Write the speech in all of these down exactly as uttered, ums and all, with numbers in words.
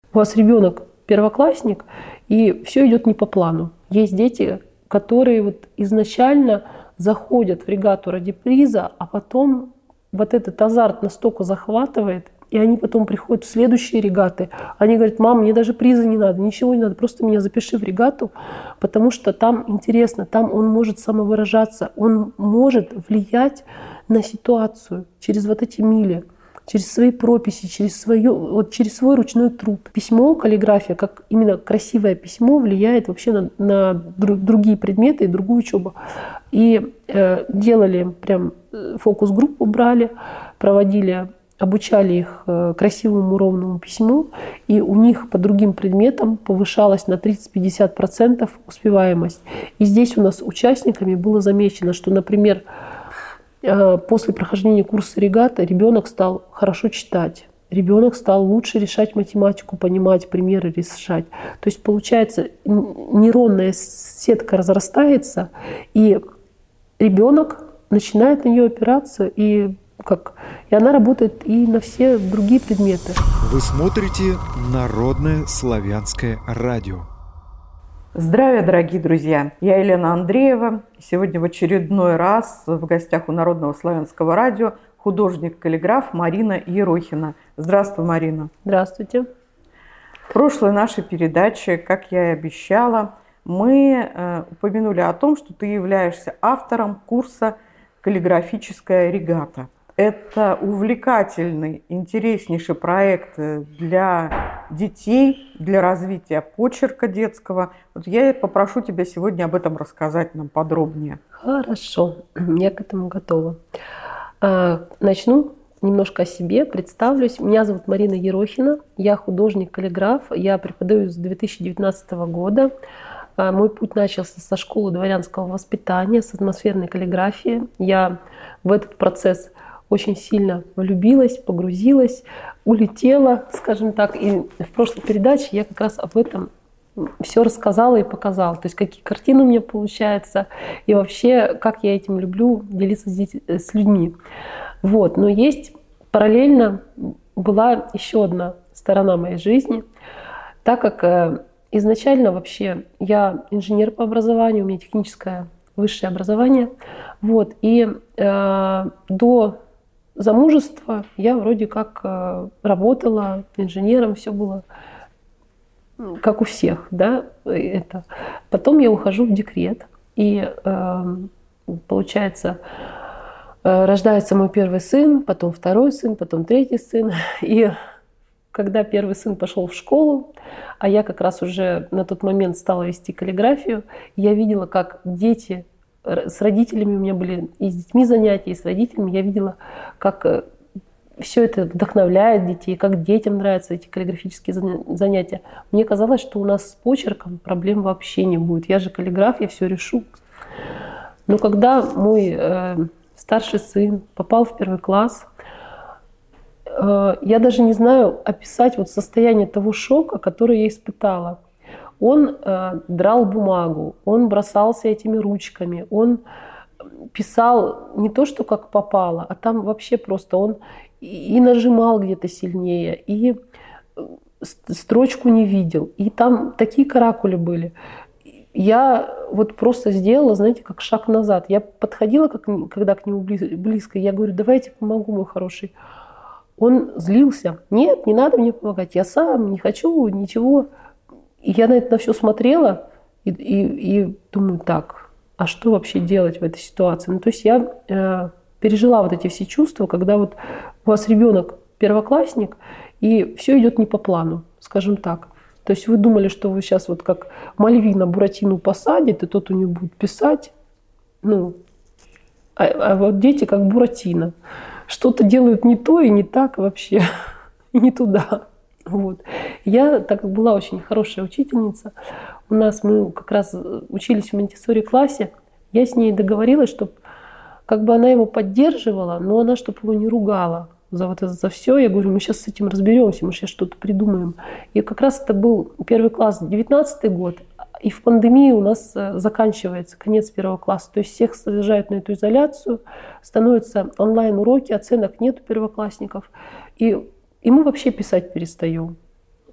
у вас ребенок первоклассник, и все идет не по плану. Есть дети, которые вот изначально заходят в регату ради приза, а потом вот этот азарт настолько захватывает, и они потом приходят в следующие регаты. Они говорят: мам, мне даже приза не надо, ничего не надо, просто меня запиши в регату, потому что там интересно, там он может самовыражаться, он может влиять на ситуацию через вот эти мили, через свои прописи, через, свою, вот через свой ручной труд. Письмо, каллиграфия, как именно красивое письмо, влияет вообще на, на дру, другие предметы и другую учебу. И э, делали прям фокус-группу, брали, проводили, обучали их э, красивому ровному письму, и у них по другим предметам повышалась на тридцать-пятьдесят процентов успеваемость. И здесь у нас участниками было замечено, что, например, после прохождения курса регата ребенок стал хорошо читать, ребенок стал лучше решать математику, понимать примеры, решать. То есть получается, нейронная сетка разрастается, и ребенок начинает на нее опираться, и, как, и она работает и на все другие предметы. Вы смотрите Народное славянское радио. Здравия, дорогие друзья! Я Елена Андреева. Сегодня в очередной раз в гостях у Народного славянского радио художник-каллиграф Марина Ерохина. Здравствуй, Марина. Здравствуйте. В прошлой нашей передаче, как я и обещала, мы э, упомянули о том, что ты являешься автором курса «Каллиграфическая регата». Это увлекательный, интереснейший проект для детей, для развития почерка детского. Вот я попрошу тебя сегодня об этом рассказать нам подробнее. Хорошо, я к этому готова. Начну немножко о себе, представлюсь. Меня зовут Марина Ерохина, я художник-каллиграф, я преподаю с две тысячи девятнадцатого года. Мой путь начался со школы дворянского воспитания, с атмосферной каллиграфии. Я в этот процесс очень сильно влюбилась, погрузилась, улетела, скажем так. И в прошлой передаче я как раз об этом все рассказала и показала. То есть какие картины у меня получаются, и вообще, как я этим люблю делиться с людьми. Вот. Но есть параллельно была еще одна сторона моей жизни. Так как изначально вообще я инженер по образованию, у меня техническое высшее образование. Вот. И э, до замужества я вроде как э, работала инженером, все было как у всех, да, это. Потом я ухожу в декрет, и э, получается, э, рождается мой первый сын, потом второй сын, потом третий сын, и когда первый сын пошел в школу, а я как раз уже на тот момент стала вести каллиграфию, я видела, как дети с родителями, у меня были и с детьми занятия, и с родителями, я видела, как все это вдохновляет детей, как детям нравятся эти каллиграфические занятия. Мне казалось, что у нас с почерком проблем вообще не будет. Я же каллиграф, я все решу. Но когда мой э, старший сын попал в первый класс, э, я даже не знаю описать вот состояние того шока, который я испытала. Он э, драл бумагу, он бросался этими ручками, он писал не то, что как попало, а там вообще просто он и, и нажимал где-то сильнее, и строчку не видел, и там такие каракули были. Я вот просто сделала, знаете, как шаг назад. Я подходила, как, когда к нему близко, я говорю: давайте помогу, мой хороший. Он злился: нет, не надо мне помогать, я сам не хочу ничего. И я на это на все смотрела и, и, и думаю: так, а что вообще делать в этой ситуации? Ну, то есть я э, пережила вот эти все чувства, когда вот у вас ребенок первоклассник, и все идет не по плану, скажем так. То есть вы думали, что вы сейчас вот как Мальвина Буратино посадит, и тот у нее будет писать. Ну, а, а вот дети как Буратино. Что-то делают не то и не так вообще, и не туда. Вот. Я, так как была очень хорошая учительница, у нас мы как раз учились в Монтессори-классе, я с ней договорилась, чтобы как бы она его поддерживала, но она чтобы его не ругала за вот это, за все. Я говорю: мы сейчас с этим разберемся, мы сейчас что-то придумаем. И как раз это был первый класс, девятнадцатый год, и в пандемии у нас заканчивается конец первого класса. То есть всех сажают на эту изоляцию, становятся онлайн-уроки, оценок нет у первоклассников. И И мы вообще писать перестаем.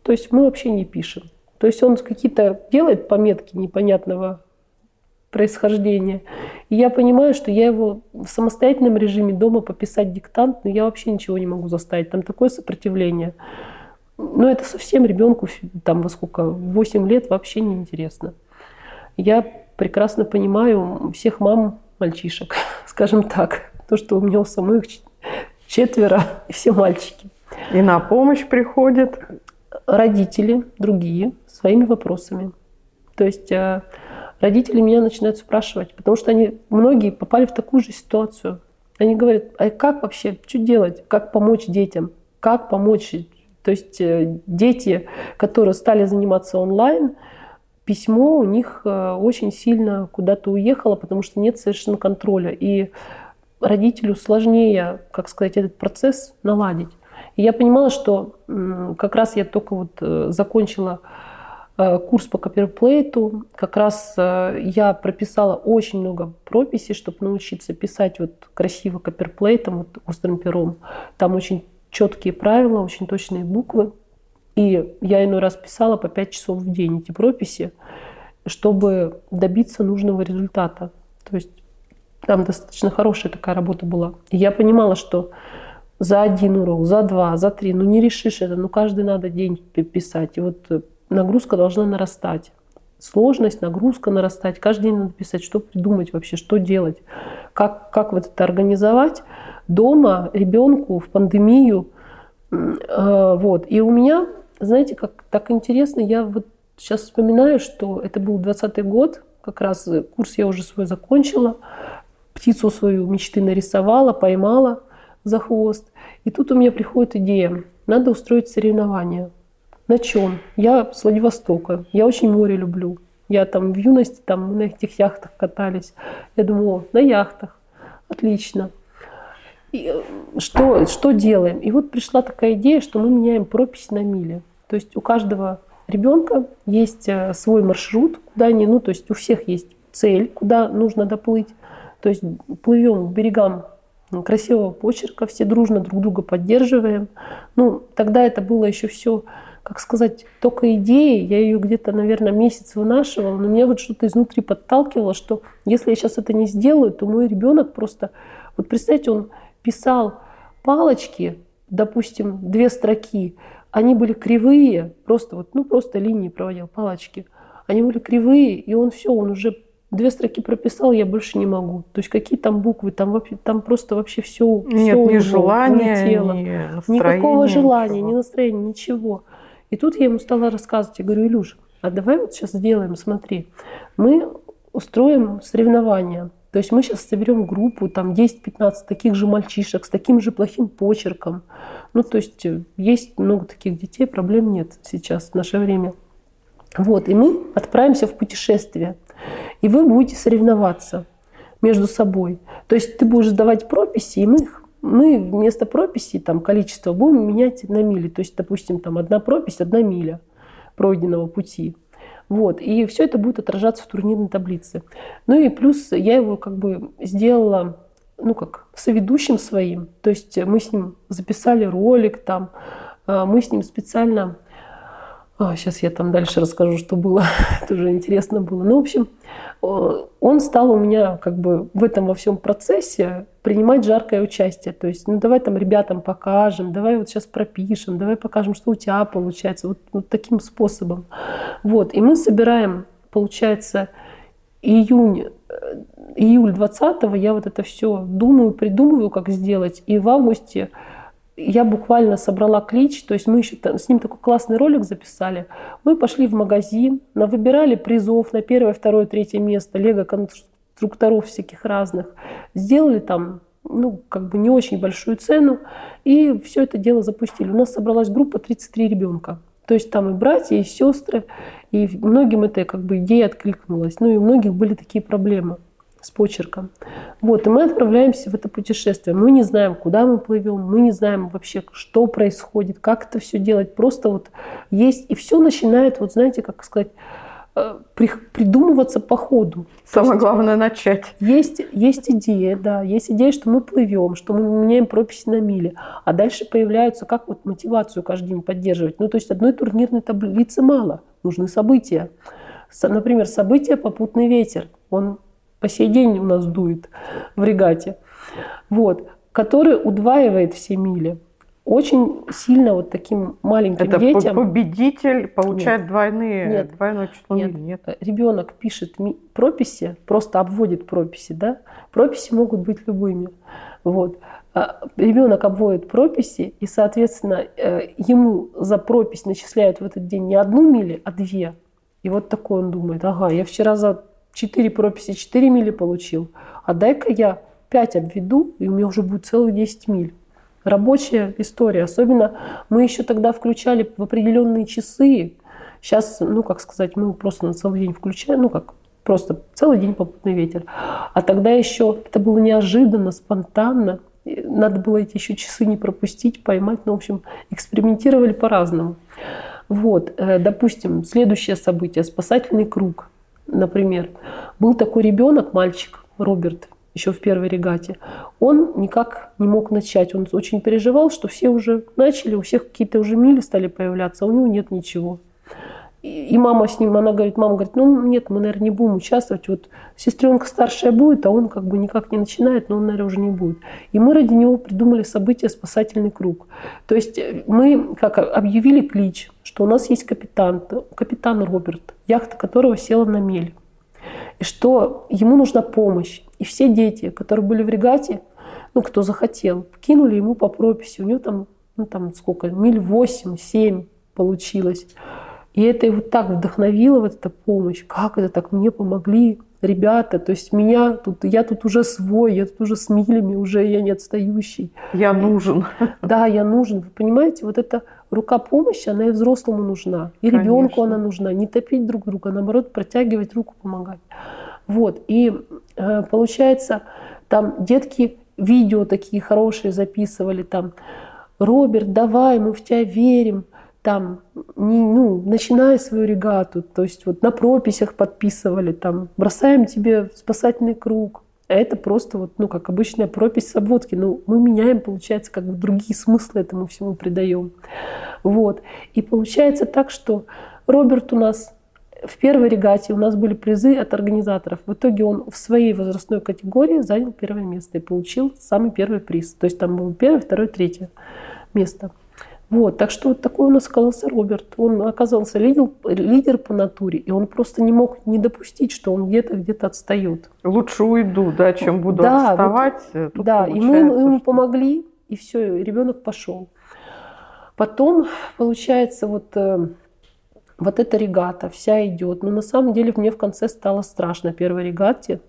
То есть мы вообще не пишем. То есть он какие-то делает пометки непонятного происхождения. И я понимаю, что я его в самостоятельном режиме дома пописать диктант, но я вообще ничего не могу заставить. Там такое сопротивление. Но это совсем ребенку там во сколько, восемь лет вообще не интересно. Я прекрасно понимаю всех мам мальчишек, скажем так. То, что у меня у самых четверо, и все мальчики. И на помощь приходят родители другие своими вопросами. То есть родители меня начинают спрашивать, потому что они, многие попали в такую же ситуацию. Они говорят, а как вообще, что делать, как помочь детям, как помочь. То есть дети, которые стали заниматься онлайн, письмо у них очень сильно куда-то уехало, потому что нет совершенно контроля. И родителю сложнее, как сказать, этот процесс наладить. И я понимала, что как раз я только вот закончила курс по копирплейту, как раз я прописала очень много прописей, чтобы научиться писать вот красиво копирплейтом, вот острым пером. Там очень четкие правила, очень точные буквы. И я иной раз писала по пять часов в день эти прописи, чтобы добиться нужного результата. То есть там достаточно хорошая такая работа была. И я понимала, что за один урок, за два, за три, ну не решишь это, ну каждый надо день писать. И вот нагрузка должна нарастать. Сложность, нагрузка нарастать. Каждый день надо писать, что придумать вообще, что делать. Как, как вот это организовать дома ребенку в пандемию. Вот. И у меня, знаете, как так интересно, я вот сейчас вспоминаю, что это был двадцатый год, как раз курс я уже свой закончила, птицу свою мечты нарисовала, поймала за хвост. И тут у меня приходит идея, надо устроить соревнования. На чем? Я с Владивостока, я очень море люблю. Я там в юности там, мы на этих яхтах катались. Я думаю, о, на яхтах, отлично. И что, что делаем? И вот пришла такая идея, что мы меняем пропись на мили. То есть у каждого ребенка есть свой маршрут, куда они, ну, то есть у всех есть цель, куда нужно доплыть. То есть плывем к берегам красивого почерка, все дружно друг друга поддерживаем. Ну, тогда это было еще все, как сказать, только идеи. Я ее где-то, наверное, месяц вынашивала, но меня вот что-то изнутри подталкивало, что если я сейчас это не сделаю, то мой ребенок просто... Вот представьте, он писал палочки, допустим, две строки, они были кривые, просто вот, ну, просто линии проводил, палочки. Они были кривые, и он все, он уже две строки прописал, я больше не могу. То есть какие там буквы, там, вообще, там просто вообще все, Нет, все ни желания, улетело. ни настроения. Никакого желания, ничего. ни настроения, ничего. И тут я ему стала рассказывать, я говорю, Илюш, а давай вот сейчас сделаем, смотри, мы устроим соревнования. То есть мы сейчас соберем группу, там десять-пятнадцать таких же мальчишек с таким же плохим почерком. Ну, то есть есть много таких детей, проблем нет сейчас, в наше время. Вот, и мы отправимся в путешествие. И вы будете соревноваться между собой. То есть ты будешь сдавать прописи, и мы, мы вместо прописей там, количество будем менять на мили. То есть, допустим, там одна пропись, одна миля пройденного пути. Вот. И все это будет отражаться в турнирной таблице. Ну и плюс я его как бы сделала, ну как, соведущим своим. То есть мы с ним записали ролик, там, мы с ним специально... А, сейчас я там дальше расскажу, что было. Это уже интересно было. Ну, в общем, он стал у меня как бы в этом во всем процессе принимать жаркое участие. То есть, ну давай там ребятам покажем, давай вот сейчас пропишем, давай покажем, что у тебя получается. Вот, вот таким способом. Вот. И мы собираем, получается, июнь, июль двадцатого я вот это все думаю, придумываю, как сделать. И в августе я буквально собрала клич, то есть мы еще с ним такой классный ролик записали. Мы пошли в магазин, выбирали призов на первое, второе, третье место, лего-конструкторов всяких разных. Сделали там, ну, как бы не очень большую цену, и все это дело запустили. У нас собралась группа тридцать три ребенка. То есть там и братья, и сестры, и многим эта как бы идея откликнулась. Ну и у многих были такие проблемы с почерком. Вот, и мы отправляемся в это путешествие. Мы не знаем, куда мы плывем, мы не знаем вообще, что происходит, как это все делать. Просто вот есть, и все начинает, вот знаете, как сказать, придумываться по ходу. Самое главное начать. Есть, есть идея, да, есть идея, что мы плывем, что мы меняем прописи на мили, а дальше появляются, как вот мотивацию каждый день поддерживать. Ну, то есть одной турнирной таблицы мало, нужны события. Например, событие «Попутный ветер», он по сей день у нас дует в регате, вот, который удваивает все мили. Очень сильно вот таким маленьким это детям... Это победитель получает нет, двойные, нет, двойное число нет. миль? Нет. Ребенок пишет прописи, просто обводит прописи, да? Прописи могут быть любыми. Вот. Ребенок обводит прописи, и, соответственно, ему за пропись начисляют в этот день не одну милю, а две. И вот такой он думает: ага, я вчера за четыре прописи четыре мили получил, а дай-ка я пять обведу, и у меня уже будет целых десять миль. Рабочая история. Особенно мы еще тогда включали в определенные часы. Сейчас, ну, как сказать, мы просто на целый день включаем, ну, как просто целый день попутный ветер. А тогда еще это было неожиданно, спонтанно. Надо было эти еще часы не пропустить, поймать. Ну, в общем, экспериментировали по-разному. Вот, допустим, следующее событие. Спасательный круг, например. Был такой ребенок, мальчик, Роберт, еще в первой регате, он никак не мог начать. Он очень переживал, что все уже начали, у всех какие-то уже мили стали появляться, а у него нет ничего. И, и мама с ним, она говорит, мама говорит, ну нет, мы, наверное, не будем участвовать. Вот сестренка старшая будет, а он как бы никак не начинает, но он, наверное, уже не будет. И мы ради него придумали событие «Спасательный круг». То есть мы как объявили клич, что у нас есть капитан, капитан Роберт, яхта которого села на мель. И что ему нужна помощь. И все дети, которые были в регате, ну, кто захотел, кинули ему по прописи. У него там, ну, там сколько, миль восемь-семь получилось. И это его так вдохновило, вот эта помощь. Как это так? Мне помогли ребята. То есть меня тут, я тут уже свой, я тут уже с милями, уже я не отстающий. Я нужен. Да, я нужен. Вы понимаете, вот эта рука помощи, она и взрослому нужна. И Конечно. Ребенку она нужна. Не топить друг друга, а наоборот протягивать руку, помогать. Вот. И э, получается, там детки видео такие хорошие записывали. Там: Роберт, давай, мы в тебя верим. Там, не, ну, начинай свою регату. То есть вот на прописях подписывали. Там, бросаем тебе спасательный круг. А это просто вот, ну, как обычная пропись с обводки. Ну, мы меняем, получается, как бы другие смыслы этому всему придаем. Вот. И получается так, что Роберт у нас в первой регате, у нас были призы от организаторов. В итоге он в своей возрастной категории занял первое место и получил самый первый приз. То есть там было первое, второе, третье место. Вот, так что вот такой у нас оказался Роберт. Он оказался лидер, лидер по натуре, и он просто не мог не допустить, что он где-то где-то отстает. Лучше уйду, да, чем буду да, отставать. Вот, да, и мы ему что... помогли, и все, и ребенок пошел. Потом, получается, вот, вот эта регата вся идет. Но на самом деле мне в конце стало страшно первой регате.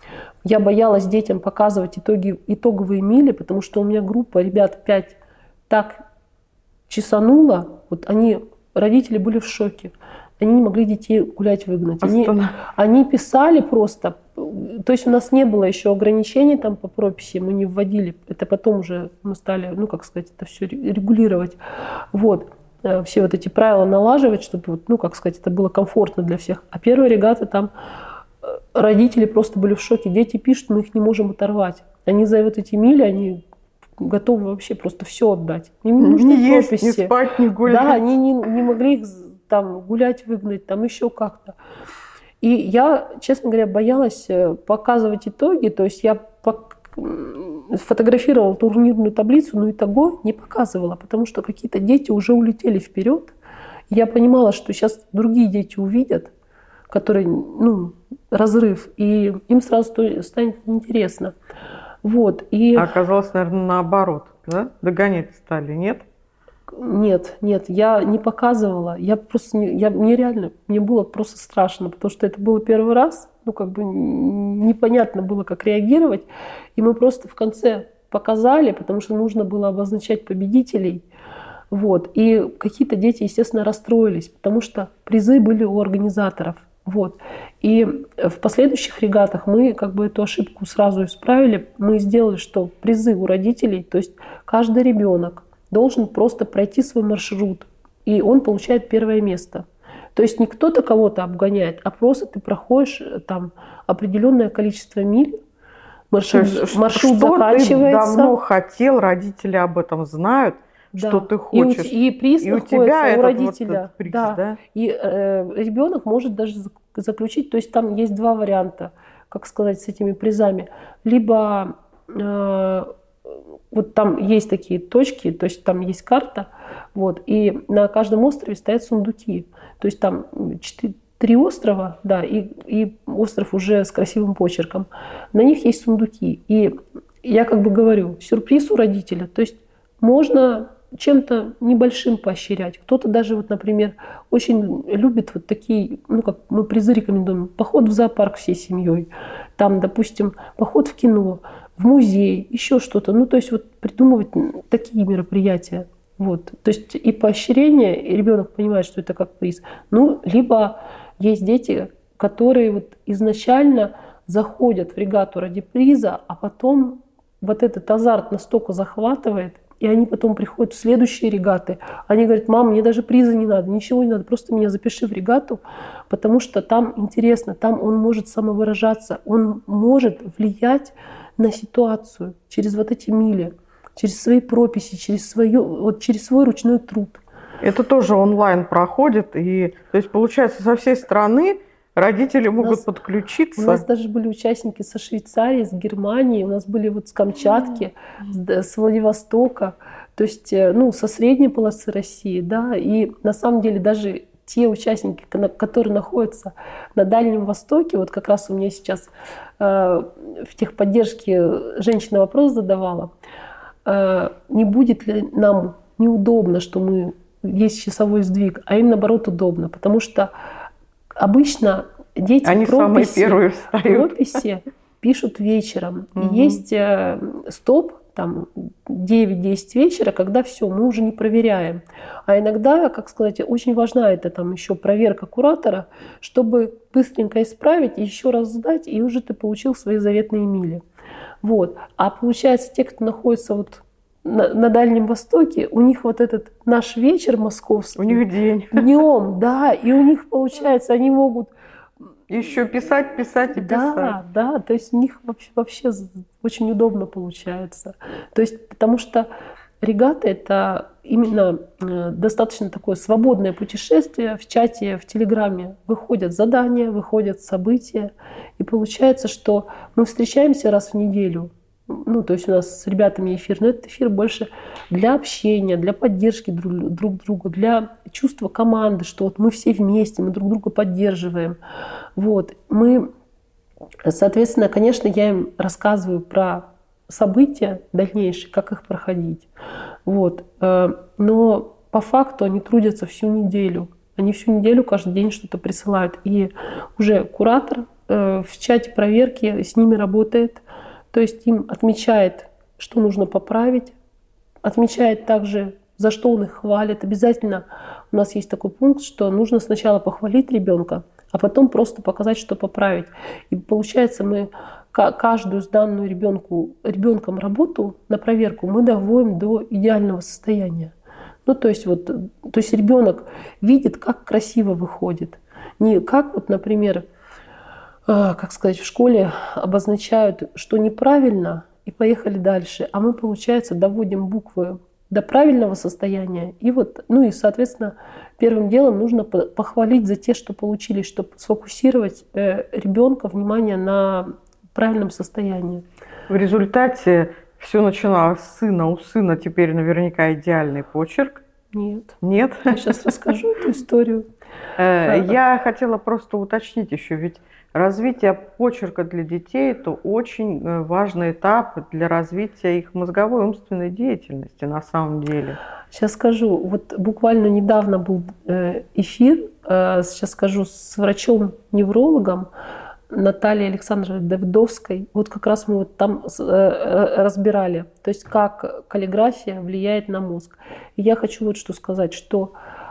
Я боялась детям показывать итоги, итоговые мили, потому что у меня группа ребят пять так чесанула, вот они, родители были в шоке. Они не могли детей гулять выгнать. Они, они писали просто, то есть у нас не было еще ограничений там по прописи, мы не вводили, это потом уже мы стали, ну как сказать, это все регулировать. Вот. Все вот эти правила налаживать, чтобы, вот, ну как сказать, это было комфортно для всех. А первая регата там родители просто были в шоке. Дети пишут, мы их не можем оторвать. Они за вот эти мили, они готовы вообще просто все отдать. Им не нужны не прописи. Есть, не спать, не гулять. Да, они не, не могли их там гулять, выгнать, там еще как-то. И я, честно говоря, боялась показывать итоги. То есть я фотографировала турнирную таблицу, но итого не показывала, потому что какие-то дети уже улетели вперед. Я понимала, что сейчас другие дети увидят, которые, ну, разрыв, и им сразу станет неинтересно. Вот, и... А оказалось, наверное, наоборот, да? Догонять стали, нет? Нет, нет, я не показывала. Я просто, не, я, мне реально, мне было просто страшно, потому что это было первый раз, ну, как бы непонятно было, как реагировать. И мы просто в конце показали, потому что нужно было обозначать победителей. Вот. И какие-то дети, естественно, расстроились, потому что призы были у организаторов. Вот. И в последующих регатах мы как бы эту ошибку сразу исправили. Мы сделали, что призы у родителей, то есть каждый ребенок должен просто пройти свой маршрут, и он получает первое место. То есть не кто-то кого-то обгоняет, а просто ты проходишь там определенное количество миль, маршрут, есть, маршрут что заканчивается. Ты давно хотел, родители об этом знают, да. что ты хочешь. И, у, и приз и находится у, тебя у этот родителя. Вот этот приз, да. Да? И э, ребенок может даже заключить, то есть там есть два варианта, как сказать, с этими призами. Либо э, вот там есть такие точки, то есть там есть карта, вот, и на каждом острове стоят сундуки. То есть там четыре, три острова, да, и, и остров уже с красивым почерком. На них есть сундуки. И я как бы говорю, сюрприз у родителя. То есть можно чем-то небольшим поощрять. Кто-то даже, вот, например, очень любит вот такие, ну, как мы призы рекомендуем, поход в зоопарк всей семьей, там, допустим, поход в кино, в музей, еще что-то. Ну, то есть вот придумывать такие мероприятия. Вот. То есть и поощрение, и ребенок понимает, что это как приз. Ну, либо есть дети, которые вот изначально заходят в регату ради приза, а потом вот этот азарт настолько захватывает, и они потом приходят в следующие регаты. Они говорят: мам, мне даже приза не надо, ничего не надо, просто меня запиши в регату, потому что там интересно, там он может самовыражаться, он может влиять на ситуацию через вот эти мили, через свои прописи, через, свое, вот через свой ручной труд. Это тоже онлайн проходит, и то есть получается со всей страны родители могут нас, подключиться. У нас даже были участники со Швейцарии, с Германии, у нас были вот с Камчатки, mm-hmm. с Владивостока, то есть, ну, со средней полосы России, да, и на самом деле даже те участники, которые находятся на Дальнем Востоке, вот как раз у меня сейчас э, в техподдержке женщина вопрос задавала, э, не будет ли нам неудобно, что мы есть часовой сдвиг, а им наоборот удобно, потому что обычно дети Они прописи, самые первые встают. прописи пишут вечером. Угу. И есть э, стоп, там девять-десять вечера, когда все, мы уже не проверяем. А иногда, как сказать, очень важна эта там еще проверка куратора, чтобы быстренько исправить, еще раз сдать, и уже ты получил свои заветные мили. Вот. А получается, те, кто находится вот на, на Дальнем Востоке, у них вот этот наш вечер московский. У них день. Днем, да, и у них получается, они могут еще писать, писать и да, писать. Да, да, то есть у них вообще, вообще очень удобно получается. То есть, потому что регата — это именно достаточно такое свободное путешествие. В чате, в Телеграме выходят задания, выходят события. И получается, что мы встречаемся раз в неделю. Ну, то есть у нас с ребятами эфир, но этот эфир больше для общения, для поддержки друг, друг друга, для чувства команды, что вот мы все вместе, мы друг друга поддерживаем. Вот. Мы, соответственно, конечно, я им рассказываю про события дальнейшие, как их проходить. Вот. Но по факту они трудятся всю неделю. Они всю неделю каждый день что-то присылают. И уже куратор в чате проверки с ними работает. То есть им отмечает, что нужно поправить, отмечает также, за что он их хвалит. Обязательно у нас есть такой пункт, что нужно сначала похвалить ребенка, а потом просто показать, что поправить. И получается, мы каждую сданную ребенку, ребенком работу на проверку мы доводим до идеального состояния. Ну, то есть, вот, то есть ребенок видит, как красиво выходит. Не как, вот, например, как сказать, в школе обозначают, что неправильно, и поехали дальше. А мы, получается, доводим буквы до правильного состояния. И вот, ну и, соответственно, первым делом нужно похвалить за те, что получились, чтобы сфокусировать ребенка внимание на правильном состоянии. В результате все начиналось с сына. У сына теперь наверняка идеальный почерк. Нет. Нет? Я сейчас расскажу эту историю. Я хотела просто уточнить еще, ведь развитие почерка для детей – это очень важный этап для развития их мозговой и умственной деятельности на самом деле. Сейчас скажу. Вот буквально недавно был эфир, сейчас скажу, с врачом-неврологом Натальей Александровной Давыдовской. Вот как раз мы вот там разбирали, то есть как каллиграфия влияет на мозг. И я хочу вот что сказать, что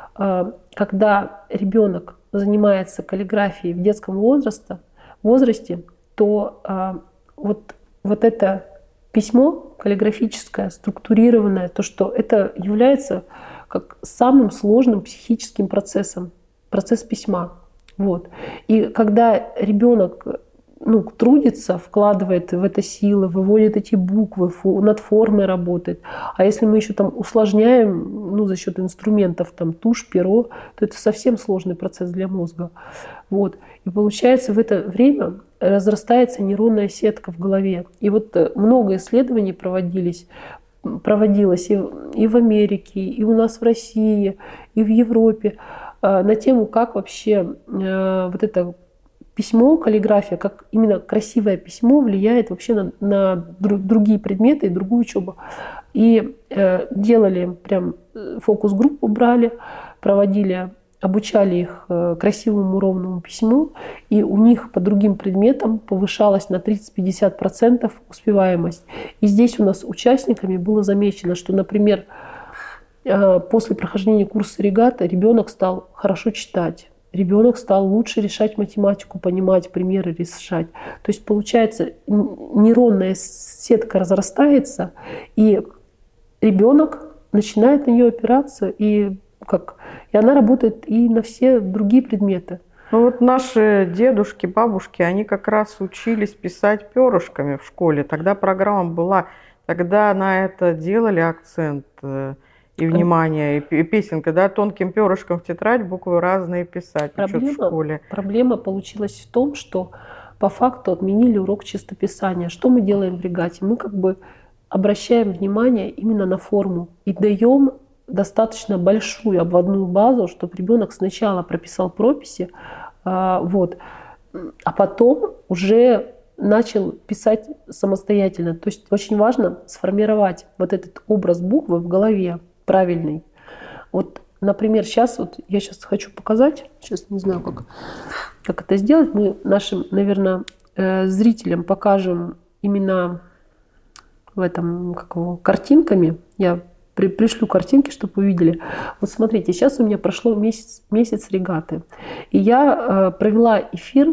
когда ребенок занимается каллиграфией в детском возрасте, возрасте то а, вот, вот это письмо каллиграфическое, структурированное, то, что это является как самым сложным психическим процессом. процесс письма. Вот. И когда ребенок ну, трудится, вкладывает в это силы, выводит эти буквы, фу, над формой работает. А если мы еще там усложняем ну, за счет инструментов, там, тушь, перо, то это совсем сложный процесс для мозга. Вот. И получается, в это время разрастается нейронная сетка в голове. И вот много исследований проводились, проводилось и, и в Америке, и у нас в России, и в Европе э, на тему, как вообще э, вот это письмо, каллиграфия, как именно красивое письмо влияет вообще на, на друг, другие предметы и другую учебу. И э, делали прям фокус-группу, брали, проводили, обучали их э, красивому ровному письму, и у них по другим предметам повышалась на тридцать-пятьдесят процентов успеваемость. И здесь у нас участниками было замечено, что, например, э, после прохождения курса регата ребенок стал хорошо читать. Ребенок стал лучше решать математику, понимать примеры, решать. То есть, получается, нейронная сетка разрастается, и ребенок начинает на нее опираться, и, как, и она работает и на все другие предметы. Ну вот наши дедушки, бабушки, они как раз учились писать перышками в школе. Тогда программа была, тогда на это делали акцент. И внимание, и песенка, да, тонким перышком в тетрадь буквы разные писать. Проблема, в школе. Проблема получилась в том, что по факту отменили урок чистописания. Что мы делаем в регате? Мы как бы обращаем внимание именно на форму и даем достаточно большую обводную базу, чтобы ребенок сначала прописал прописи, вот, а потом уже начал писать самостоятельно. То есть очень важно сформировать вот этот образ буквы в голове, правильный. Вот, например, сейчас вот я сейчас хочу показать, сейчас не знаю, как, как это сделать. Мы нашим, наверное, зрителям покажем именно в этом, как его, картинками. Я при, пришлю картинки, чтобы вы видели. Вот смотрите, сейчас у меня прошло месяц, месяц регаты. И я э, провела эфир,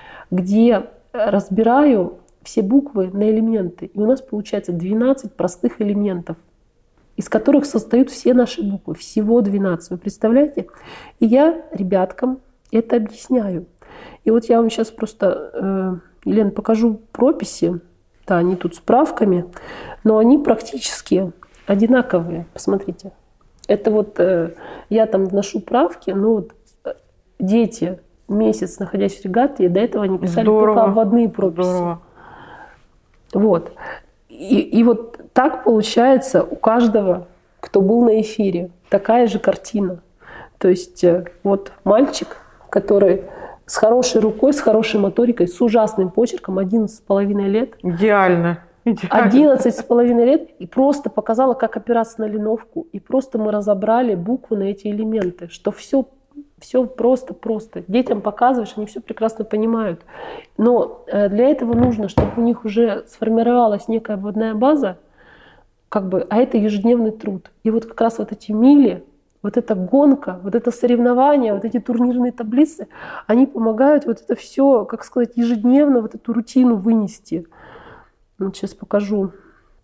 где разбираю все буквы на элементы. И у нас получается двенадцать простых элементов, из которых состоят все наши буквы. Всего двенадцать. Вы представляете? И я ребяткам это объясняю. И вот я вам сейчас просто, э, Елена, покажу прописи. Да, они тут с правками, но они практически одинаковые. Посмотрите. Это вот э, я там вношу правки, но вот дети месяц, находясь в регате, до этого они писали Здорово. Только обводные прописи. Здорово. Вот. И, и вот так получается у каждого, кто был на эфире, такая же картина. То есть вот мальчик, который с хорошей рукой, с хорошей моторикой, с ужасным почерком, одиннадцать с половиной лет. Идеально. Идеально. одиннадцать с половиной лет, и просто показала, как опираться на линовку. И просто мы разобрали буквы на эти элементы, что все Все просто-просто. Детям показываешь, они все прекрасно понимают. Но для этого нужно, чтобы у них уже сформировалась некая обводная база, как бы, а это ежедневный труд. И вот как раз вот эти мили, вот эта гонка, вот это соревнование, вот эти турнирные таблицы, они помогают вот это все, как сказать, ежедневно вот эту рутину вынести. Вот сейчас покажу.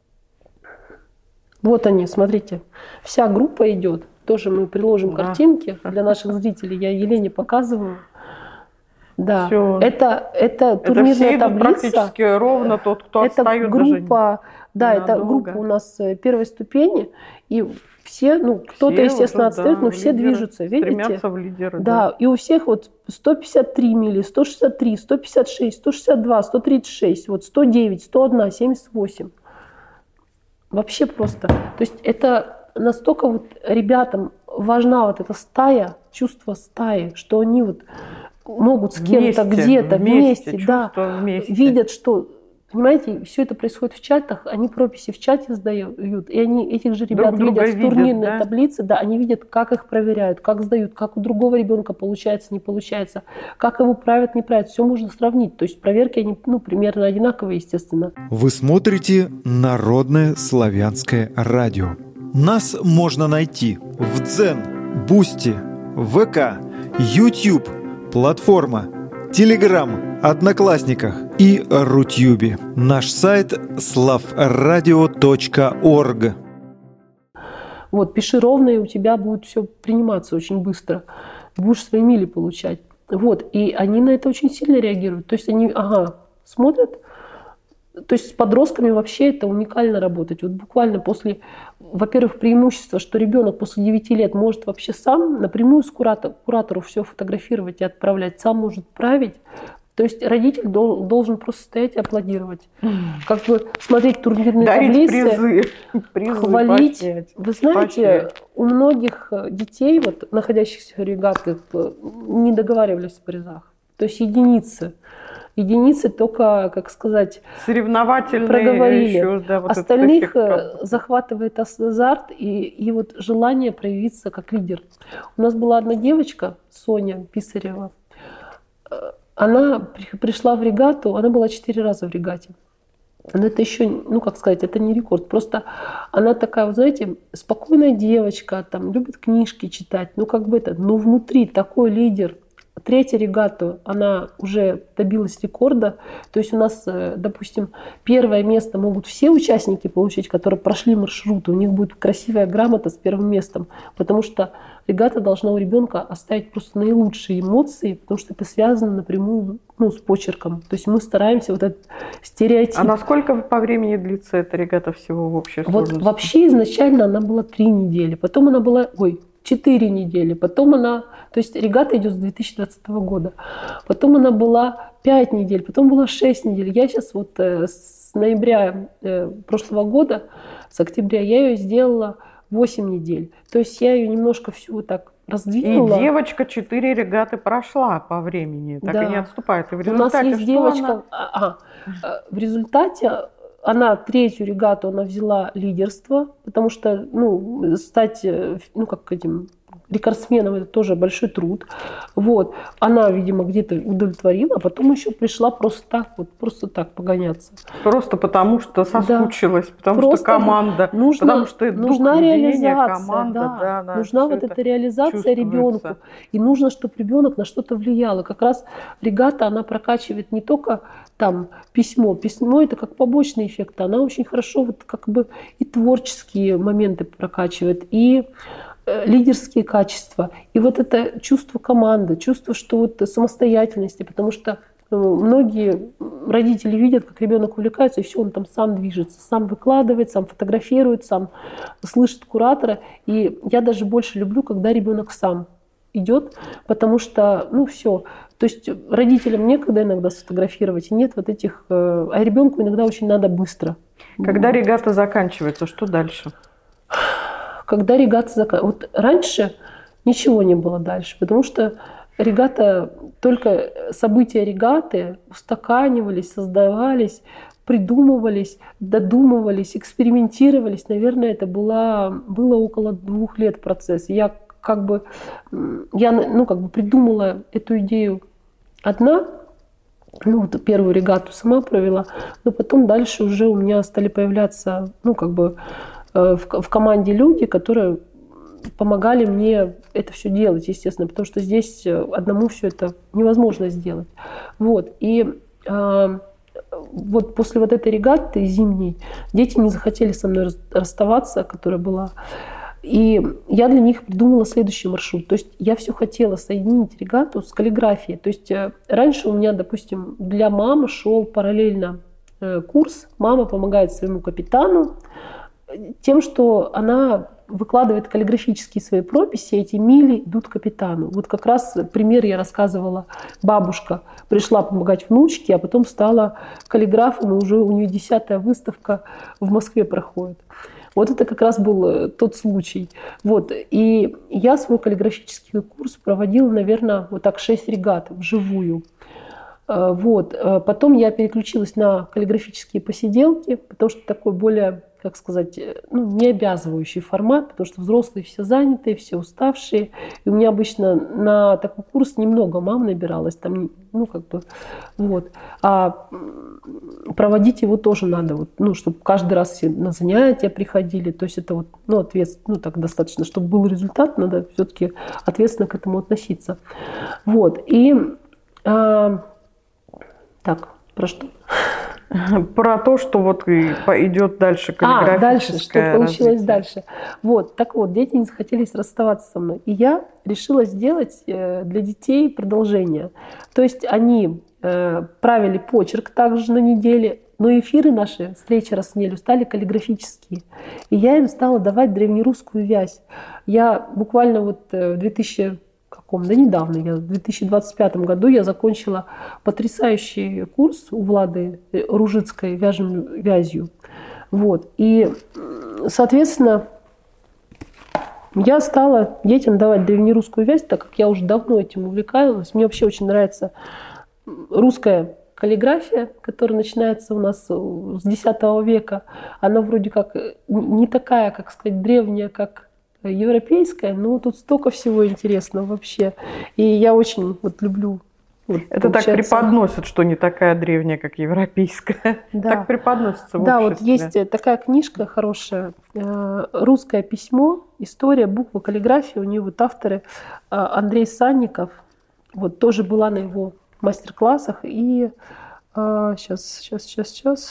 Вот они, смотрите. Вся группа идет. Тоже мы приложим да. картинки для наших зрителей. Я Елене показываю. Да, все. это это турнирная это таблица. Практически ровно тот, кто это отстает группа, да, ненадолго. Это группа у нас первой ступени, и все, ну кто-то естественно уже, отстает, да, но все лидеры, движутся, видите? Стремятся в лидеры. Да, да, и у всех вот сто пятьдесят три мили, сто шестьдесят три, сто пятьдесят шесть, сто шестьдесят два, сто тридцать шесть, вот сто девять, сто один, семьдесят восемь. Вообще просто. То есть это настолько вот ребятам важна вот эта стая, чувство стаи, что они вот могут с кем-то где-то вместе, вместе да, вместе. Видят, что, понимаете, все это происходит в чатах, они прописи в чате сдают, и они этих же ребят Друг видят в турнирной видят, да? таблице, да, они видят, как их проверяют, как сдают, как у другого ребенка получается, не получается, как его правят, не правят, все можно сравнить, то есть проверки, они, ну, примерно одинаковые, естественно. Вы смотрите Народное славянское радио. Нас можно найти в Дзен, Бусти, ВК, YouTube, платформа, Телеграм, Одноклассниках и Рутюбе. Наш сайт славрадио точка орг. Вот, пиши ровно, и у тебя будет все приниматься очень быстро. будешь свои мили получать. Вот, и они на это очень сильно реагируют. То есть они, ага, смотрят. То есть с подростками вообще это уникально работать. Вот буквально после, во-первых, преимущество, что ребенок после девяти лет может вообще сам напрямую с куратор, куратору все фотографировать и отправлять, сам может править. То есть родитель дол, должен просто стоять и аплодировать. Mm. Как бы смотреть турнирные Дарить таблицы, призы, призы, хвалить. поощрять. Вы знаете, поощрять. У многих детей, вот, находящихся в регатах, не договаривались в призах. То есть единицы. Единицы только, как сказать, соревновательные проговорили. Еще, да, вот остальных захватывает азарт и, и вот желание проявиться как лидер. У нас была одна девочка, Соня Писарева. Она пришла в регату, она была четыре раза в регате. Но это еще, ну как сказать, это не рекорд. Просто она такая, вы знаете, спокойная девочка, там, любит книжки читать. Ну как бы это, но внутри такой лидер. Третья регата, она уже добилась рекорда. То есть у нас, допустим, первое место могут все участники получить, которые прошли маршрут. У них будет красивая грамота с первым местом. Потому что регата должна у ребенка оставить просто наилучшие эмоции, потому что это связано напрямую, ну, с почерком. То есть мы стараемся вот этот стереотип. А насколько по времени длится эта регата всего в общей сложности? Вот вообще изначально она была три недели. Потом она была... Ой, четыре недели. Потом она... То есть регата идет с две тысячи двадцатого года. Потом она была пять недель. Потом была шесть недель. Я сейчас вот с ноября прошлого года, с октября, я ее сделала восемь недель. То есть я ее немножко всю вот так раздвинула. И девочка четыре регаты прошла по времени. Так да. и не отступает. И в результате, у нас есть девочка... Она... Ага. В результате... Она третью регату она взяла лидерство, потому что ну, стать ну, как этим рекордсменом это тоже большой труд. Вот. Она, видимо, где-то удовлетворила, а потом еще пришла просто так, вот, просто так погоняться. Просто потому что соскучилась, да. потому просто что команда, нужно, потому что нужна реализация, команда, да. Да, нужна вот эта реализация ребенку. И нужно, чтобы ребенок на что-то влиял. И как раз регата, она прокачивает не только там письмо. Письмо это как побочный эффект. Она очень хорошо вот как бы и творческие моменты прокачивает, и лидерские качества. И вот это чувство команды, чувство, что вот самостоятельности, потому что многие родители видят, как ребенок увлекается, и все, он там сам движется, сам выкладывает, сам фотографирует, сам слышит куратора. И я даже больше люблю, когда ребенок сам идет, потому что, ну, все. То есть родителям некогда иногда сфотографировать, и нет вот этих... А ребенку иногда очень надо быстро. Когда регата заканчивается, что дальше? Когда регата заканчивается... Вот раньше ничего не было дальше, потому что регата, только события регаты устаканивались, создавались, придумывались, додумывались, экспериментировались. Наверное, это было, было около двух лет процесс. Я как бы, я, ну, как бы придумала эту идею одна, ну, вот первую регату сама провела, но потом дальше уже у меня стали появляться, ну, как бы в, в команде люди, которые помогали мне это все делать, естественно, потому что здесь одному все это невозможно сделать. Вот. И э, вот после вот этой регаты зимней дети не захотели со мной расставаться, которая была. И я для них придумала следующий маршрут. То есть я все хотела соединить регату с каллиграфией. То есть раньше у меня, допустим, для мамы шел параллельно курс. Мама помогает своему капитану тем, что она выкладывает каллиграфические свои прописи, эти мили идут капитану. Вот как раз пример я рассказывала. Бабушка пришла помогать внучке, а потом стала каллиграфом, и уже у нее десятая выставка в Москве проходит. Вот это как раз был тот случай. Вот. И я свой каллиграфический курс проводила, наверное, вот так шесть регат вживую. Вот. Потом я переключилась на каллиграфические посиделки, потому что такой более, как сказать, ну, не обязывающий формат, потому что взрослые все занятые, все уставшие. И у меня обычно на такой курс немного мам набиралось, там, ну, как бы, вот. А проводить его тоже надо, вот, ну, чтобы каждый раз все на занятия приходили. То есть это вот, ну, ответственно, ну, так достаточно, чтобы был результат, надо все-таки ответственно к этому относиться. Вот. И а, так, про что? Про то, что вот идет дальше каллиграфическое А, дальше, что получилось развитие. дальше. Вот, так вот, дети не захотели расставаться со мной. И я решила сделать для детей продолжение. То есть они правили почерк также на неделе, но эфиры наши, встречи раз в неделю, стали каллиграфические. И я им стала давать древнерусскую вязь. Я буквально вот в две тысячи каком, да недавно, я в две тысячи двадцать пятом году я закончила потрясающий курс у Влады Ружицкой «Вяжем вязью». Вот. И, соответственно, я стала детям давать древнерусскую вязь, так как я уже давно этим увлекалась. Мне вообще очень нравится русская каллиграфия, которая начинается у нас с десятого века. Она вроде как не такая, как сказать, древняя, как европейская, но тут столько всего интересного вообще. И я очень вот люблю. Вот, это получается... так преподносят, что не такая древняя, как европейская. Да. Так преподносится в Да, обществе. Вот есть такая книжка хорошая, «Русское письмо. История, буква, каллиграфия». У нее вот авторы Андрей Санников. Вот тоже была на его мастер-классах. И а, сейчас, сейчас, сейчас, сейчас.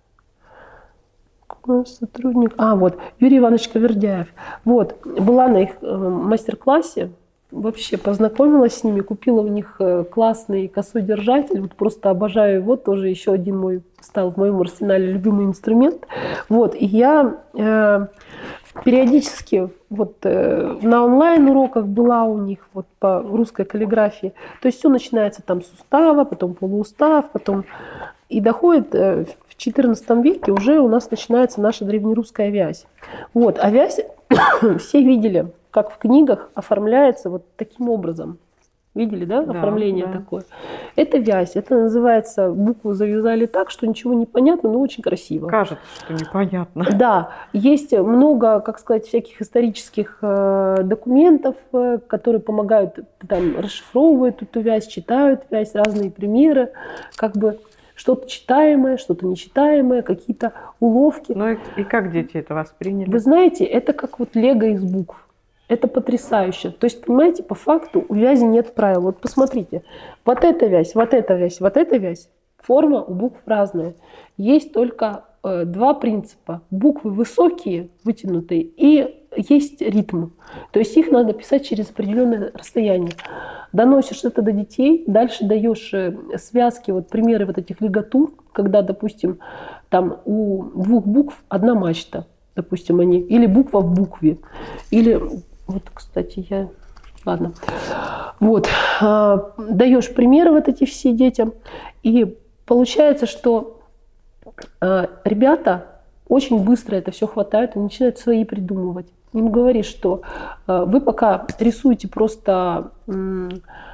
Сотрудник. А, вот, Юрий Иванович Ковердяев. Вот, была на их мастер-классе, вообще познакомилась с ними, купила у них классный косой держатель, вот просто обожаю его, тоже еще один мой стал в моем арсенале любимый инструмент. Вот, и я э, периодически вот э, на онлайн-уроках была у них вот по русской каллиграфии. То есть все начинается там с устава, потом полуустав, потом и доходит э, в четырнадцатом веке уже у нас начинается наша древнерусская вязь. Вот, а вязь все видели, как в книгах оформляется вот таким образом. Видели, да, да оформление да. такое? Это вязь. Это называется, букву завязали так, что ничего не понятно, но очень красиво. Кажется, что непонятно. Да, есть много, как сказать, всяких исторических э, документов, э, которые помогают, там, расшифровывают эту вязь, читают вязь, разные примеры, как бы что-то читаемое, что-то нечитаемое, какие-то уловки. Ну и, и как дети это восприняли? Вы знаете, это как вот лего из букв. Это потрясающе. То есть, понимаете, по факту у вязи нет правил. Вот посмотрите, вот эта вязь, вот эта вязь, вот эта вязь. Форма у букв разная. Есть только э, два принципа. Буквы высокие, вытянутые, и есть ритм. То есть их надо писать через определенное расстояние. Доносишь это до детей, дальше даешь связки, вот примеры вот этих лигатур, когда, допустим, там у двух букв одна мачта, допустим, они, или буква в букве, или, вот, кстати, я, ладно, вот, даешь примеры вот эти все детям, и получается, что ребята очень быстро это все хватают и начинают свои придумывать. Им говоришь, что э, вы пока рисуете просто, э,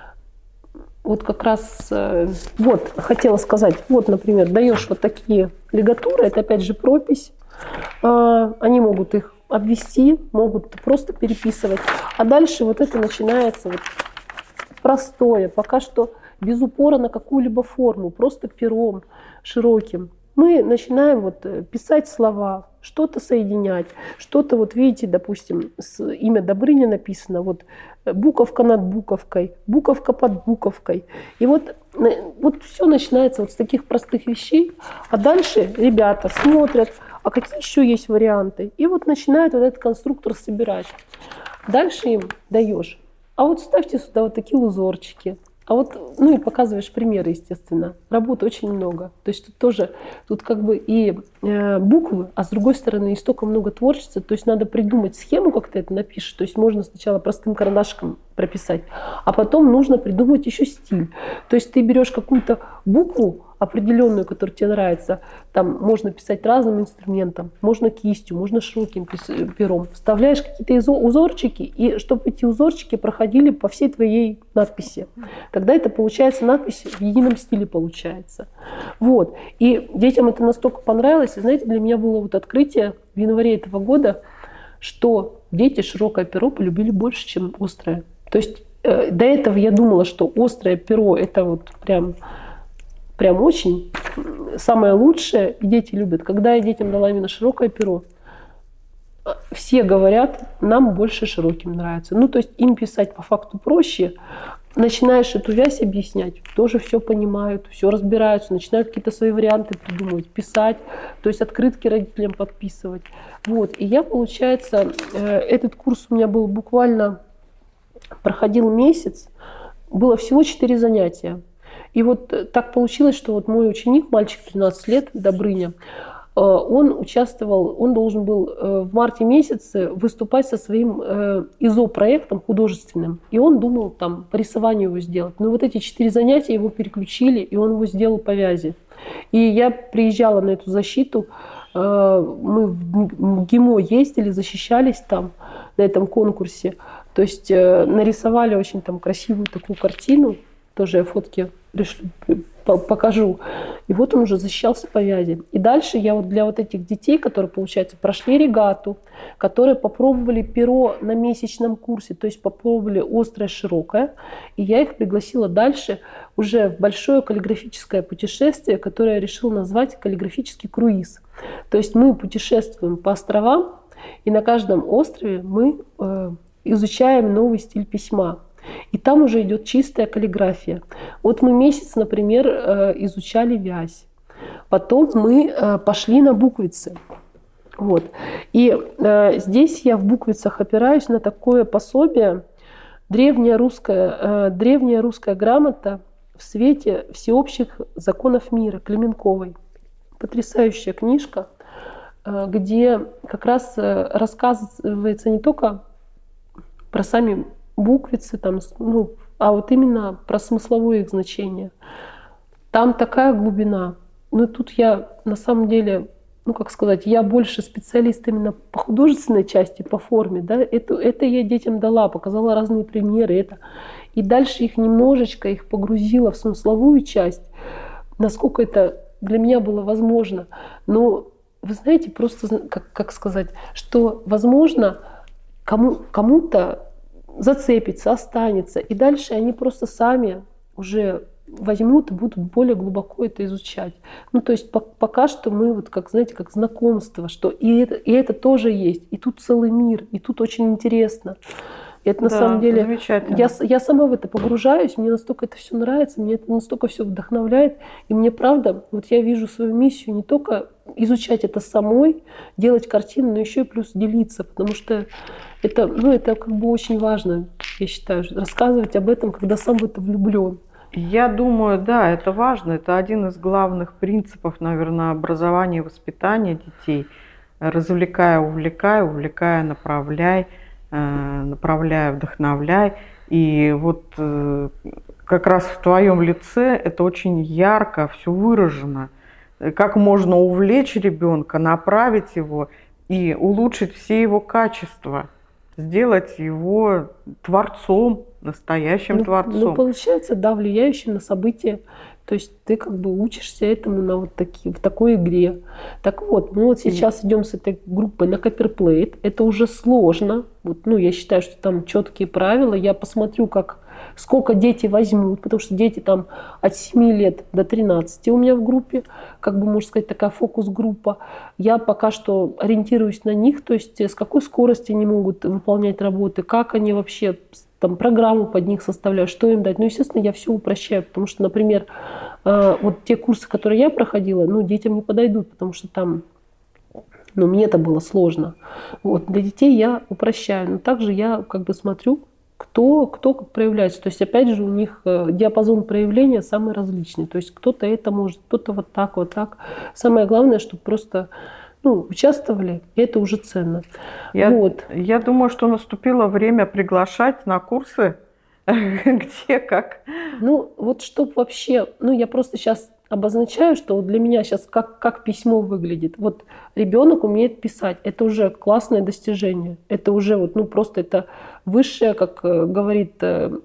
вот как раз, э, вот, хотела сказать, вот, например, даешь вот такие лигатуры, это опять же пропись, э, они могут их обвести, могут просто переписывать, а дальше вот это начинается вот простое, пока что без упора на какую-либо форму, просто пером широким. Мы начинаем вот писать слова, что-то соединять, что-то, вот видите, допустим, с имя Добрыня написано, вот буковка над буковкой, буковка под буковкой. И вот, вот все начинается вот с таких простых вещей, а дальше ребята смотрят, а какие еще есть варианты, и вот начинают вот этот конструктор собирать. Дальше им даешь, а вот ставьте сюда вот такие узорчики. А вот, ну и показываешь примеры, естественно. Работы очень много. То есть тут тоже, тут как бы и э, буквы, а с другой стороны и столько много творчества. То есть надо придумать схему, как ты это напишешь. То есть можно сначала простым карандашиком прописать, а потом нужно придумать еще стиль. То есть ты берешь какую-то букву определенную, которая тебе нравится, там можно писать разным инструментом, можно кистью, можно широким пером. Вставляешь какие-то узорчики, и чтобы эти узорчики проходили по всей твоей надписи. Тогда это получается надпись в едином стиле получается. Вот. И детям это настолько понравилось. И знаете, для меня было вот открытие в январе этого года, что дети широкое перо полюбили больше, чем острое. То есть э, до этого я думала, что острое перо это вот прям... Прям очень самое лучшее, и дети любят. Когда я детям дала именно широкое перо, все говорят, нам больше широким нравится. Ну, то есть им писать по факту проще, начинаешь эту вязь объяснять, тоже все понимают, все разбираются, начинают какие-то свои варианты придумывать, писать, то есть открытки родителям подписывать. Вот. И я, получается, этот курс у меня был буквально, проходил месяц, было всего четыре занятия. И вот так получилось, что вот мой ученик, мальчик тринадцать лет, Добрыня, он участвовал, он должен был в марте месяце выступать со своим ИЗО-проектом художественным. И он думал там по рисованию его сделать. Но вот эти четыре занятия его переключили, и он его сделал по вязи. И я приезжала на эту защиту, мы в ГИМО ездили, защищались там на этом конкурсе. То есть нарисовали очень там красивую такую картину, тоже я фотки покажу. И вот он уже защищался по вязи. И дальше я вот для вот этих детей, которые, получается, прошли регату, которые попробовали перо на месячном курсе, то есть попробовали острое, широкое, и я их пригласила дальше уже в большое каллиграфическое путешествие, которое я решила назвать каллиграфический круиз. То есть мы путешествуем по островам, и на каждом острове мы э, изучаем новый стиль письма. И там уже идет чистая каллиграфия. Вот мы месяц, например, изучали вязь. Потом мы пошли на буквицы. Вот. И здесь я в буквицах опираюсь на такое пособие «Древняя русская, древняя русская грамота в свете всеобщих законов мира» Клименковой. Потрясающая книжка, где как раз рассказывается не только про сами буквицы, там, ну, а вот именно про смысловое их значение. Там такая глубина. Ну, тут я на самом деле, ну, как сказать, я больше специалист именно по художественной части, по форме. Да? Это, это я детям дала, показала разные примеры. Это. И дальше их немножечко их погрузила в смысловую часть, насколько это для меня было возможно. Но вы знаете, просто, как, как сказать, что, возможно, кому, кому-то зацепится, останется. И дальше они просто сами уже возьмут и будут более глубоко это изучать. Ну, то есть по- пока что мы вот как, знаете, как знакомство, что и это, и это тоже есть, и тут целый мир, и тут очень интересно. И это на да, самом деле, замечательно. я, я сама в это погружаюсь, мне настолько это все нравится, мне это настолько все вдохновляет, и мне правда, вот я вижу свою миссию не только изучать это самой, делать картины, но еще и плюс делиться, потому что это, ну, это как бы очень важно, я считаю, рассказывать об этом, когда сам в это влюблен. Я думаю, да, это важно. Это один из главных принципов, наверное, образования и воспитания детей. Развлекая, увлекай, увлекая, направляй, направляя, вдохновляй. И вот как раз в твоем лице это очень ярко, все выражено. Как можно увлечь ребенка, направить его и улучшить все его качества, сделать его творцом, настоящим ну, творцом. Ну, получается, да, влияющим на события. То есть ты как бы учишься этому на вот такие, в такой игре. Так вот, мы вот сейчас идем с этой группой на Copperplate. Это уже сложно. Вот, ну, я считаю, что там четкие правила. Я посмотрю, как, сколько дети возьмут, потому что дети там от семи лет до тринадцати у меня в группе. Как бы, можно сказать, такая фокус-группа. Я пока что ориентируюсь на них, то есть с какой скоростью они могут выполнять работы, как они вообще там программу под них составляю, что им дать. Ну, естественно, я все упрощаю, потому что, например, вот те курсы, которые я проходила, ну, детям не подойдут, потому что там, ну, мне это было сложно. Вот, для детей я упрощаю, но также я как бы смотрю, кто, кто как проявляется. То есть, опять же, у них диапазон проявления самый различный. То есть, кто-то это может, кто-то вот так, вот так. Самое главное, чтобы просто... Ну, участвовали, и это уже ценно. Я, вот. я думаю, что наступило время приглашать на курсы, где как. Ну, вот чтобы вообще, ну, я просто сейчас обозначаю, что вот для меня сейчас как, как письмо выглядит. Вот ребенок умеет писать, это уже классное достижение. Это уже вот, ну, просто это высшее, как говорит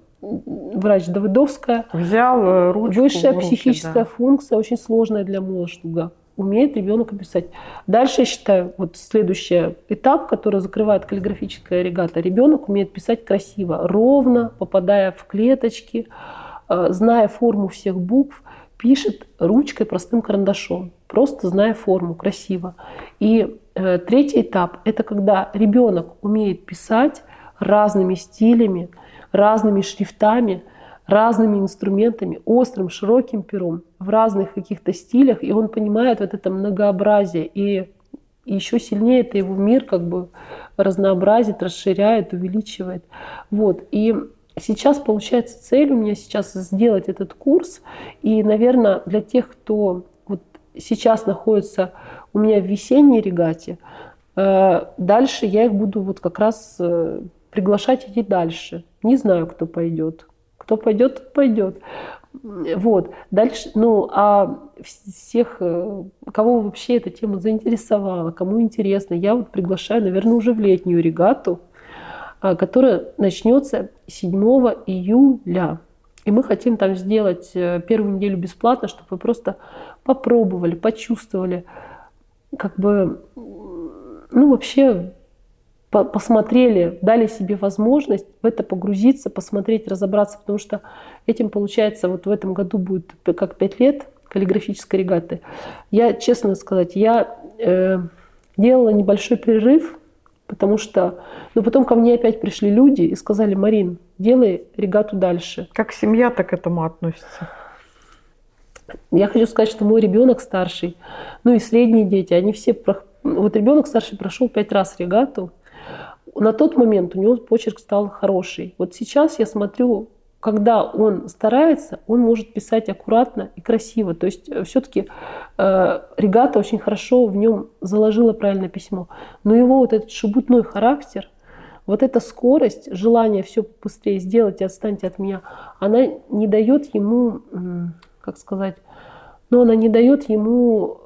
врач Давыдовская. Взял ручку Высшая в руки, психическая да. функция, очень сложная для мозга. Умеет ребенок писать. Дальше, я считаю, вот следующий этап, который закрывает каллиграфическая регата. Ребенок умеет писать красиво, ровно, попадая в клеточки, зная форму всех букв, пишет ручкой простым карандашом, просто зная форму, красиво. И э, третий этап – это когда ребенок умеет писать разными стилями, разными шрифтами, разными инструментами, острым, широким пером, в разных каких-то стилях, и он понимает вот это многообразие, и еще сильнее это его мир как бы разнообразит, расширяет, увеличивает. Вот. И сейчас, получается, цель у меня сейчас сделать этот курс, и, наверное, для тех, кто вот сейчас находится у меня в весенней регате, дальше я их буду вот как раз приглашать идти дальше. Не знаю, кто пойдет. Кто пойдет, тот пойдет. Вот. Дальше, ну, а всех, кого вообще эта тема заинтересовала, кому интересно, я вот приглашаю, наверное, уже в летнюю регату, которая начнется седьмого июля. И мы хотим там сделать первую неделю бесплатно, чтобы вы просто попробовали, почувствовали, как бы, ну, вообще посмотрели, дали себе возможность в это погрузиться, посмотреть, разобраться, потому что этим, получается, вот в этом году будет как пять лет каллиграфической регаты. Я, честно сказать, я э, делала небольшой перерыв, потому что, ну, потом ко мне опять пришли люди и сказали: Марин, делай регату дальше. Как семья-то к этому относится? Я хочу сказать, что мой ребенок старший, ну и средние дети, они все, вот ребенок старший прошел пять раз регату. На тот момент у него почерк стал хороший. Вот сейчас я смотрю, когда он старается, он может писать аккуратно и красиво. То есть все-таки э, регата очень хорошо в нем заложила правильное письмо. Но его вот этот шебутной характер, вот эта скорость, желание все быстрее сделать и отстаньте от меня, она не дает ему, как сказать, ну, она не дает ему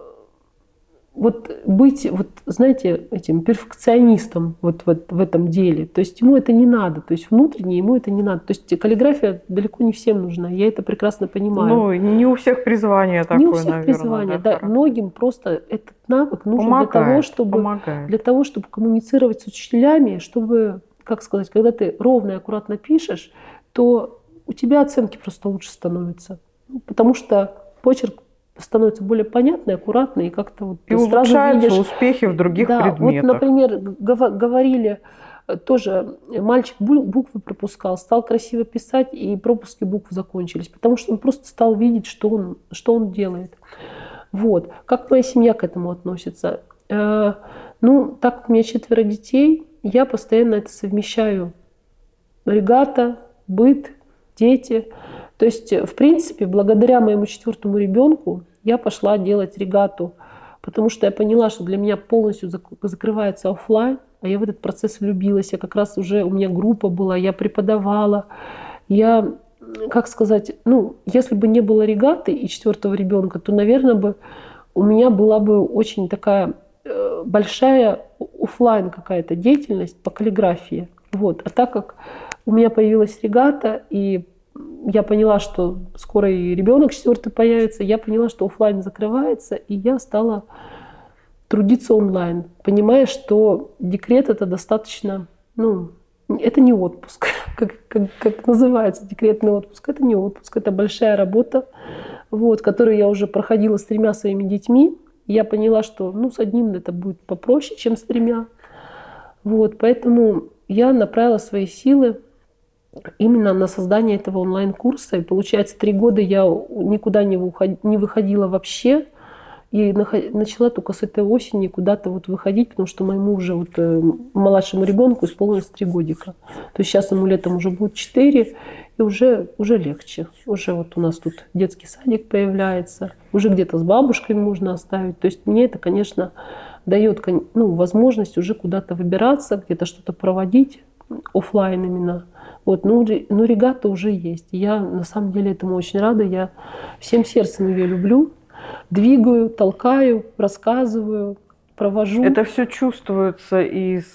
вот быть, вот, знаете, этим перфекционистом вот, вот в этом деле. То есть ему это не надо, то есть внутренне ему это не надо. То есть каллиграфия далеко не всем нужна, я это прекрасно понимаю. Ну, не у всех призвание такое, не у всех наверное. Призвание, да, да. Многим просто этот навык нужен помогает, для того, чтобы, помогает. для того, чтобы коммуницировать с учителями, чтобы, как сказать, когда ты ровно и аккуратно пишешь, то у тебя оценки просто лучше становятся. Потому что почерк становится более понятный, аккуратный, и как-то вот и сразу улучшаются видишь успехи в других да, предметах. Вот, например, говорили, тоже мальчик буквы пропускал, стал красиво писать, и пропуски букв закончились, потому что он просто стал видеть, что он, что он делает. Вот. Как моя семья к этому относится? Э, ну, так как у меня четверо детей, я постоянно это совмещаю. Регата, быт, дети. То есть, в принципе, благодаря моему четвертому ребенку я пошла делать регату, потому что я поняла, что для меня полностью закрывается офлайн, а я в этот процесс влюбилась. Я как раз уже, у меня группа была, я преподавала. Я, как сказать, ну, если бы не было регаты и четвертого ребенка, то, наверное, бы у меня была бы очень такая большая офлайн какая-то деятельность по каллиграфии. Вот. А так как у меня появилась регата, и я поняла, что скоро и ребенок четвертый появится, я поняла, что офлайн закрывается, и я стала трудиться онлайн, понимая, что декрет это достаточно, ну, это не отпуск, как, как, как называется декретный отпуск, это не отпуск, это большая работа, вот, которую я уже проходила с тремя своими детьми. Я поняла, что ну, с одним это будет попроще, чем с тремя. Вот, поэтому я направила свои силы именно на создание этого онлайн-курса. И получается, три года я никуда не выходила вообще. И начала только с этой осени куда-то вот выходить, потому что моему уже вот младшему ребенку исполнилось три годика. То есть сейчас ему летом уже будет четыре, и уже, уже легче. Уже вот у нас тут детский садик появляется, уже где-то с бабушками можно оставить. То есть мне это, конечно, дает ну, возможность уже куда-то выбираться, где-то что-то проводить, офлайн именно. Вот, ну, ну, регата уже есть. Я на самом деле этому очень рада. Я всем сердцем ее люблю. Двигаю, толкаю, рассказываю, провожу. Это все чувствуется из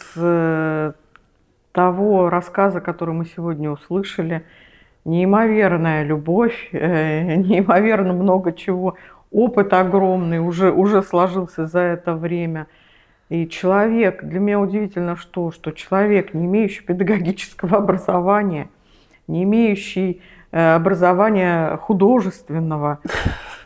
того рассказа, который мы сегодня услышали. Неимоверная любовь, неимоверно много чего. Опыт огромный уже, уже сложился за это время. И человек, для меня удивительно, что, что человек, не имеющий педагогического образования, не имеющий образования художественного,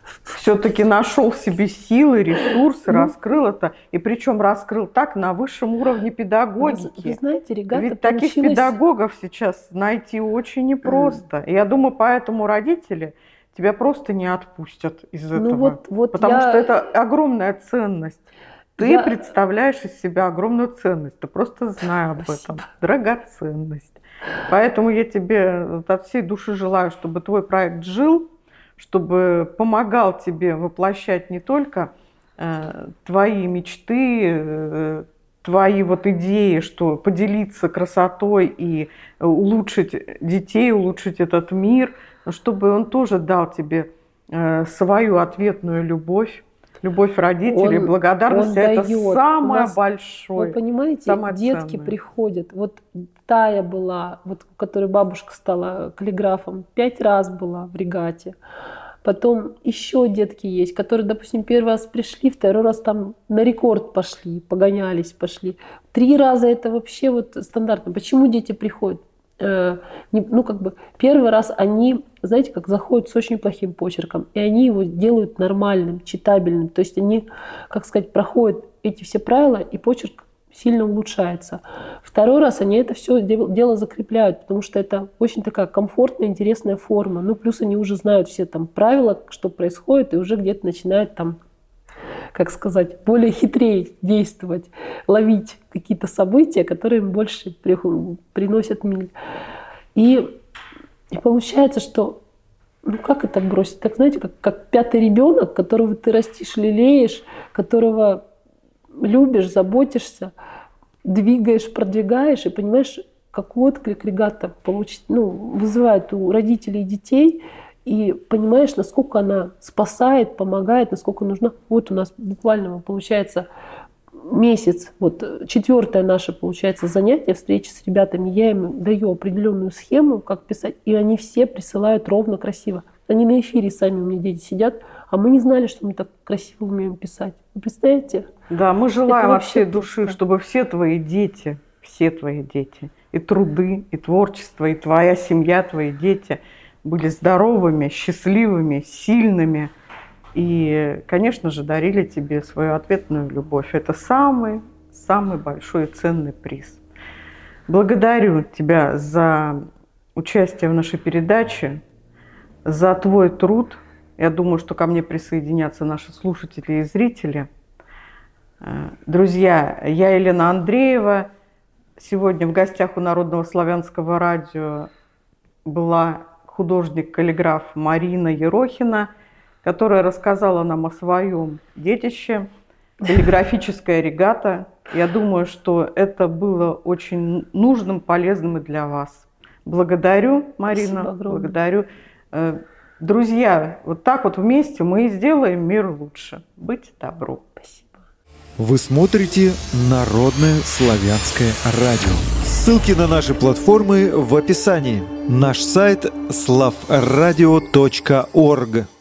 все-таки нашел в себе силы, ресурсы, ну, раскрыл это. И причем раскрыл так на высшем уровне педагогики. Вы, вы знаете, регата Ведь получилась... таких педагогов сейчас найти очень непросто. Mm. И я думаю, поэтому родители тебя просто не отпустят из этого. Ну, вот, вот потому я... что это огромная ценность. Ты я... представляешь из себя огромную ценность. Ты просто знай об Спасибо. этом. Драгоценность. Поэтому я тебе от всей души желаю, чтобы твой проект жил, чтобы помогал тебе воплощать не только э, твои мечты, э, твои вот идеи, что поделиться красотой и улучшить детей, улучшить этот мир, но чтобы он тоже дал тебе э, свою ответную любовь, любовь родителей, он, благодарность. Он это дает. Самое нас, большое. Вы понимаете, самое детки ценное. Приходят. Вот Тая была, вот, у которой бабушка стала каллиграфом, пять раз была в регате. Потом еще детки есть, которые, допустим, первый раз пришли, второй раз там на рекорд пошли, погонялись, пошли. Три раза это вообще вот стандартно. Почему дети приходят? Э, не, ну, как бы, первый раз они, знаете, как заходят с очень плохим почерком, и они его делают нормальным, читабельным. То есть они, как сказать, проходят эти все правила, и почерк сильно улучшается. Второй раз они это все дело закрепляют, потому что это очень такая комфортная, интересная форма. Ну, плюс они уже знают все там правила, что происходит, и уже где-то начинают там, как сказать, более хитрее действовать, ловить какие-то события, которые им больше приносят миль. И, и получается, что ну как это бросить? Так, знаете, как, как пятый ребенок, которого ты растишь, лелеешь, которого любишь, заботишься, двигаешь, продвигаешь, и понимаешь, какой отклик регата получит, ну, вызывает у родителей и детей, и понимаешь, насколько она спасает, помогает, насколько нужна. Вот у нас буквально получается месяц, вот четвертое наше, получается, занятие, встреча с ребятами, я им даю определенную схему, как писать, и они все присылают ровно, красиво. Они на эфире сами у меня дети сидят, а мы не знали, что мы так красиво умеем писать. Вы представляете? Да, мы желаем от всей души, чтобы все твои дети, все твои дети, и труды, и творчество, и твоя семья, твои дети были здоровыми, счастливыми, сильными. И, конечно же, дарили тебе свою ответную любовь. Это самый, самый большой и ценный приз. Благодарю тебя за участие в нашей передаче, за твой труд. Я думаю, что ко мне присоединятся наши слушатели и зрители. Друзья, я Елена Андреева. Сегодня в гостях у Народного славянского радио была художник-каллиграф Марина Ерохина, которая рассказала нам о своем детище, каллиграфическая регата. Я думаю, что это было очень нужным, полезным и для вас. Благодарю, Марина, благодарю. Друзья, вот так вот вместе мы и сделаем мир лучше. Быть добру. Спасибо. Вы смотрите Народное славянское радио. Ссылки на наши платформы в описании. Наш сайт славрадио точка орг.